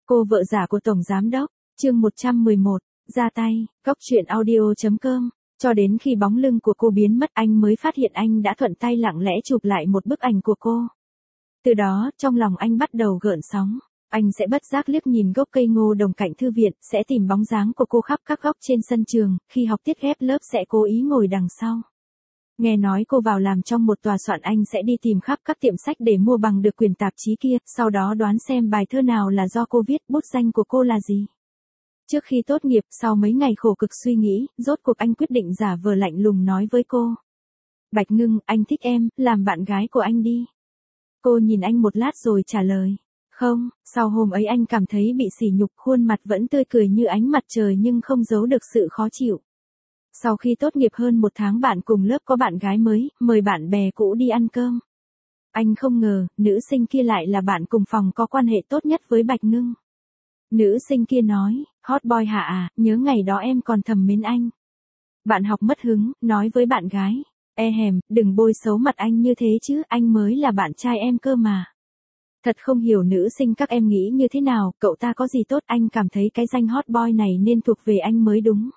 Cô vợ giả của Tổng Giám Đốc, chương 111, ra tay, Cóc truyện audio.com. Cho đến khi bóng lưng của cô biến mất anh mới phát hiện anh đã thuận tay lặng lẽ chụp lại một bức ảnh của cô. Từ đó, trong lòng anh bắt đầu gợn sóng. Anh sẽ bất giác liếc nhìn gốc cây ngô đồng cạnh thư viện, sẽ tìm bóng dáng của cô khắp các góc trên sân trường, khi học tiết ghép lớp sẽ cố ý ngồi đằng sau. Nghe nói cô vào làm trong một tòa soạn anh sẽ đi tìm khắp các tiệm sách để mua bằng được quyển tạp chí kia, sau đó đoán xem bài thơ nào là do cô viết, bút danh của cô là gì. Trước khi tốt nghiệp, sau mấy ngày khổ cực suy nghĩ, rốt cuộc anh quyết định giả vờ lạnh lùng nói với cô. Bạch Ngưng, anh thích em, làm bạn gái của anh đi. Cô nhìn anh một lát rồi trả lời. Không, sau hôm ấy anh cảm thấy bị sỉ nhục, khuôn mặt vẫn tươi cười như ánh mặt trời nhưng không giấu được sự khó chịu. Sau khi tốt nghiệp hơn một tháng bạn cùng lớp có bạn gái mới, mời bạn bè cũ đi ăn cơm. Anh không ngờ, nữ sinh kia lại là bạn cùng phòng có quan hệ tốt nhất với Bạch Ngưng. Nữ sinh kia nói, hot boy hả à, nhớ ngày đó em còn thầm mến anh. Bạn học mất hứng, nói với bạn gái, hèm, đừng bôi xấu mặt anh như thế chứ, anh mới là bạn trai em cơ mà. Thật không hiểu nữ sinh các em nghĩ như thế nào, cậu ta có gì tốt, anh cảm thấy cái danh hot boy này nên thuộc về anh mới đúng.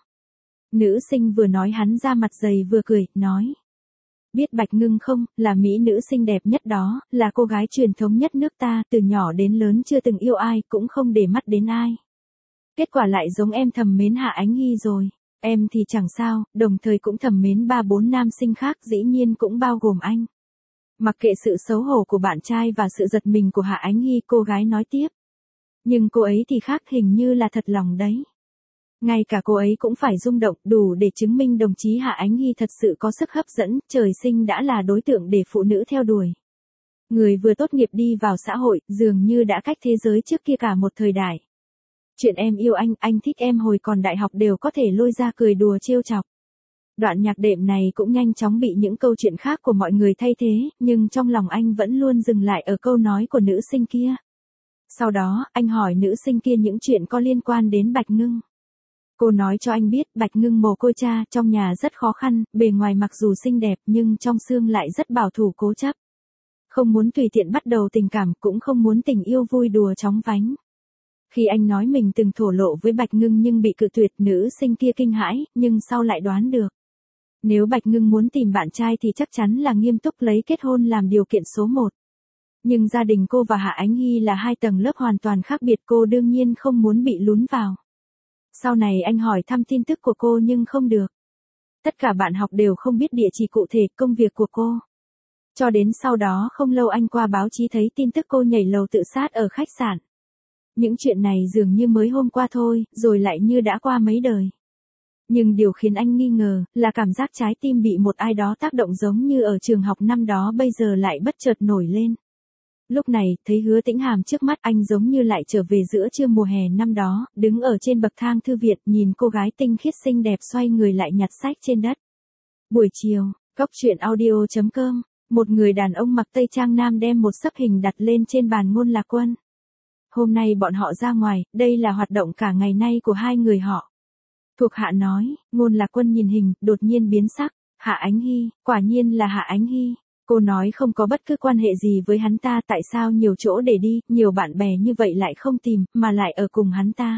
Nữ sinh vừa nói hắn ra mặt dày vừa cười, nói. Biết Bạch Ngưng không, là mỹ nữ xinh đẹp nhất đó, là cô gái truyền thống nhất nước ta, từ nhỏ đến lớn chưa từng yêu ai, cũng không để mắt đến ai. Kết quả lại giống em thầm mến Hạ Ánh Hy rồi. Em thì chẳng sao, đồng thời cũng thầm mến 3-4 nam sinh khác, dĩ nhiên cũng bao gồm anh. Mặc kệ sự xấu hổ của bạn trai và sự giật mình của Hạ Ánh Hy, cô gái nói tiếp. Nhưng cô ấy thì khác, hình như là thật lòng đấy. Ngay cả cô ấy cũng phải rung động, đủ để chứng minh đồng chí Hạ Ánh Hy thật sự có sức hấp dẫn, trời sinh đã là đối tượng để phụ nữ theo đuổi. Người vừa tốt nghiệp đi vào xã hội, dường như đã cách thế giới trước kia cả một thời đại. Chuyện em yêu anh thích em hồi còn đại học đều có thể lôi ra cười đùa trêu chọc. Đoạn nhạc đệm này cũng nhanh chóng bị những câu chuyện khác của mọi người thay thế, nhưng trong lòng anh vẫn luôn dừng lại ở câu nói của nữ sinh kia. Sau đó, anh hỏi nữ sinh kia những chuyện có liên quan đến Bạch Ngưng. Cô nói cho anh biết Bạch Ngưng mồ côi cha, trong nhà rất khó khăn, bề ngoài mặc dù xinh đẹp nhưng trong xương lại rất bảo thủ cố chấp. Không muốn tùy tiện bắt đầu tình cảm, cũng không muốn tình yêu vui đùa chóng vánh. Khi anh nói mình từng thổ lộ với Bạch Ngưng nhưng bị cự tuyệt, nữ sinh kia kinh hãi, nhưng sau lại đoán được. Nếu Bạch Ngưng muốn tìm bạn trai thì chắc chắn là nghiêm túc lấy kết hôn làm điều kiện số 1. Nhưng gia đình cô và Hạ Ánh Hy là hai tầng lớp hoàn toàn khác biệt, cô đương nhiên không muốn bị lún vào. Sau này anh hỏi thăm tin tức của cô nhưng không được. Tất cả bạn học đều không biết địa chỉ cụ thể, công việc của cô. Cho đến sau đó không lâu anh qua báo chí thấy tin tức cô nhảy lầu tự sát ở khách sạn. Những chuyện này dường như mới hôm qua thôi, rồi lại như đã qua mấy đời. Nhưng điều khiến anh nghi ngờ, là cảm giác trái tim bị một ai đó tác động giống như ở trường học năm đó bây giờ lại bất chợt nổi lên. Lúc này, thấy Hứa Tĩnh Hàm trước mắt anh giống như lại trở về giữa trưa mùa hè năm đó, đứng ở trên bậc thang thư viện, nhìn cô gái tinh khiết xinh đẹp xoay người lại nhặt sách trên đất. Buổi chiều, Cóc truyện audio.com, một người đàn ông mặc tây trang nam đem một xấp hình đặt lên trên bàn Ngôn Lạc Quân. Hôm nay bọn họ ra ngoài, đây là hoạt động cả ngày nay của hai người họ. Thuộc hạ nói, Ngôn Lạc Quân nhìn hình, đột nhiên biến sắc, Hạ Ánh Hy, quả nhiên là Hạ Ánh Hy. Cô nói không có bất cứ quan hệ gì với hắn ta, tại sao nhiều chỗ để đi, nhiều bạn bè như vậy lại không tìm, mà lại ở cùng hắn ta.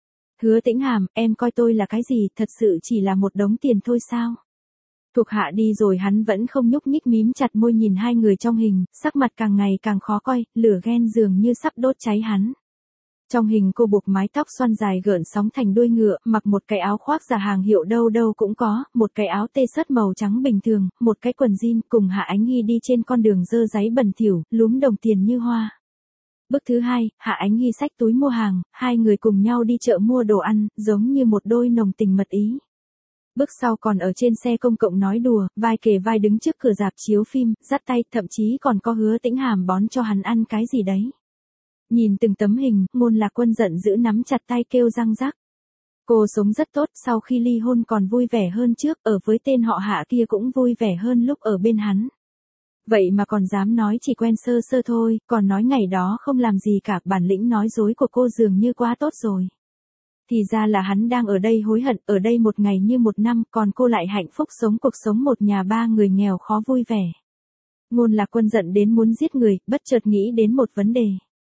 Hứa Tĩnh Hàm, em coi tôi là cái gì, thật sự chỉ là một đống tiền thôi sao? Thuộc hạ đi rồi hắn vẫn không nhúc nhích, mím chặt môi nhìn hai người trong hình, sắc mặt càng ngày càng khó coi, lửa ghen dường như sắp đốt cháy hắn. Trong hình cô buộc mái tóc xoăn dài gợn sóng thành đuôi ngựa, mặc một cái áo khoác giả hàng hiệu đâu đâu cũng có, một cái áo tê sớt màu trắng bình thường, một cái quần jean, cùng Hạ Ánh Hy đi trên con đường dơ dáy bẩn thỉu, lúm đồng tiền như hoa. Bước thứ hai, Hạ Ánh Hy xách túi mua hàng, hai người cùng nhau đi chợ mua đồ ăn, giống như một đôi nồng tình mật ý. Bước sau còn ở trên xe công cộng nói đùa, vai kề vai đứng trước cửa rạp chiếu phim, dắt tay, thậm chí còn có Hứa Tĩnh Hàm bón cho hắn ăn cái gì đấy. Nhìn từng tấm hình, Ngôn Lạc Quân giận dữ nắm chặt tay kêu răng rắc. Cô sống rất tốt, sau khi ly hôn còn vui vẻ hơn trước, ở với tên họ Hạ kia cũng vui vẻ hơn lúc ở bên hắn. Vậy mà còn dám nói chỉ quen sơ sơ thôi, còn nói ngày đó không làm gì cả, bản lĩnh nói dối của cô dường như quá tốt rồi. Thì ra là hắn đang ở đây hối hận, ở đây một ngày như một năm, còn cô lại hạnh phúc sống cuộc sống một nhà ba người nghèo khó vui vẻ. Ngôn Lạc Quân giận đến muốn giết người, bất chợt nghĩ đến một vấn đề.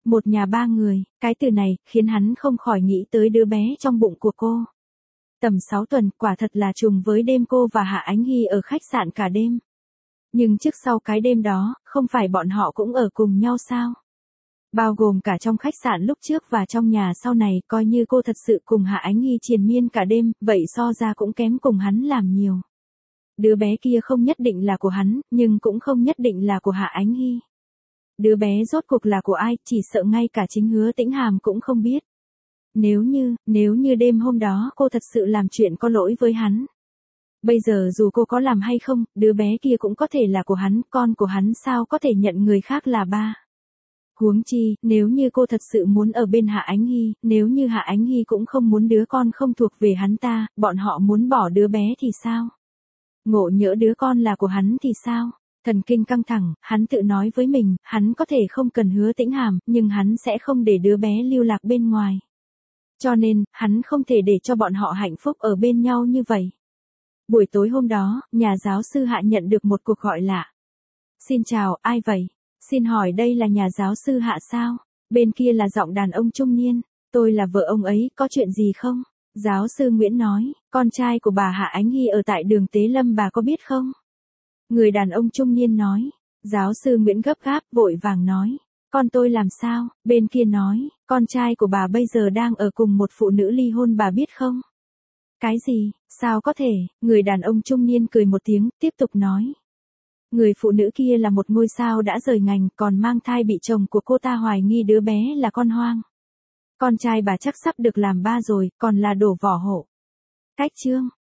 Một nhà ba người, cái từ này, khiến hắn không khỏi nghĩ tới đứa bé trong bụng của cô. Tầm 6 tuần, quả thật là trùng với đêm cô và Hạ Ánh Hy ở khách sạn cả đêm. Nhưng trước sau cái đêm đó, không phải bọn họ cũng ở cùng nhau sao? Bao gồm cả trong khách sạn lúc trước và trong nhà sau này, coi như cô thật sự cùng Hạ Ánh Hy triền miên cả đêm, vậy so ra cũng kém cùng hắn làm nhiều. Đứa bé kia không nhất định là của hắn, nhưng cũng không nhất định là của Hạ Ánh Hy. Đứa bé rốt cuộc là của ai, chỉ sợ ngay cả chính Hứa Tĩnh Hàm cũng không biết. Nếu như đêm hôm đó cô thật sự làm chuyện có lỗi với hắn. Bây giờ dù cô có làm hay không, đứa bé kia cũng có thể là của hắn, con của hắn sao có thể nhận người khác là ba. Huống chi, nếu như cô thật sự muốn ở bên Hạ Ánh Hy, nếu như Hạ Ánh Hy cũng không muốn đứa con không thuộc về hắn ta, bọn họ muốn bỏ đứa bé thì sao? Ngộ nhỡ đứa con là của hắn thì sao? Thần kinh căng thẳng, hắn tự nói với mình, hắn có thể không cần Hứa Tĩnh Hàm, nhưng hắn sẽ không để đứa bé lưu lạc bên ngoài. Cho nên, hắn không thể để cho bọn họ hạnh phúc ở bên nhau như vậy. Buổi tối hôm đó, nhà giáo sư Hạ nhận được một cuộc gọi lạ. Xin chào, ai vậy? Xin hỏi đây là nhà giáo sư Hạ sao? Bên kia là giọng đàn ông trung niên. Tôi là vợ ông ấy, có chuyện gì không? Giáo sư Nguyễn nói, con trai của bà Hạ Ánh Hy ở tại đường Tế Lâm bà có biết không? Người đàn ông trung niên nói. Giáo sư Nguyễn gấp gáp, vội vàng nói. Con tôi làm sao? Bên kia nói, con trai của bà bây giờ đang ở cùng một phụ nữ ly hôn bà biết không? Cái gì? Sao có thể? Người đàn ông trung niên cười một tiếng, tiếp tục nói. Người phụ nữ kia là một ngôi sao đã rời ngành, còn mang thai bị chồng của cô ta hoài nghi đứa bé là con hoang. Con trai bà chắc sắp được làm ba rồi, còn là đổ vỏ hộ. Cách chương.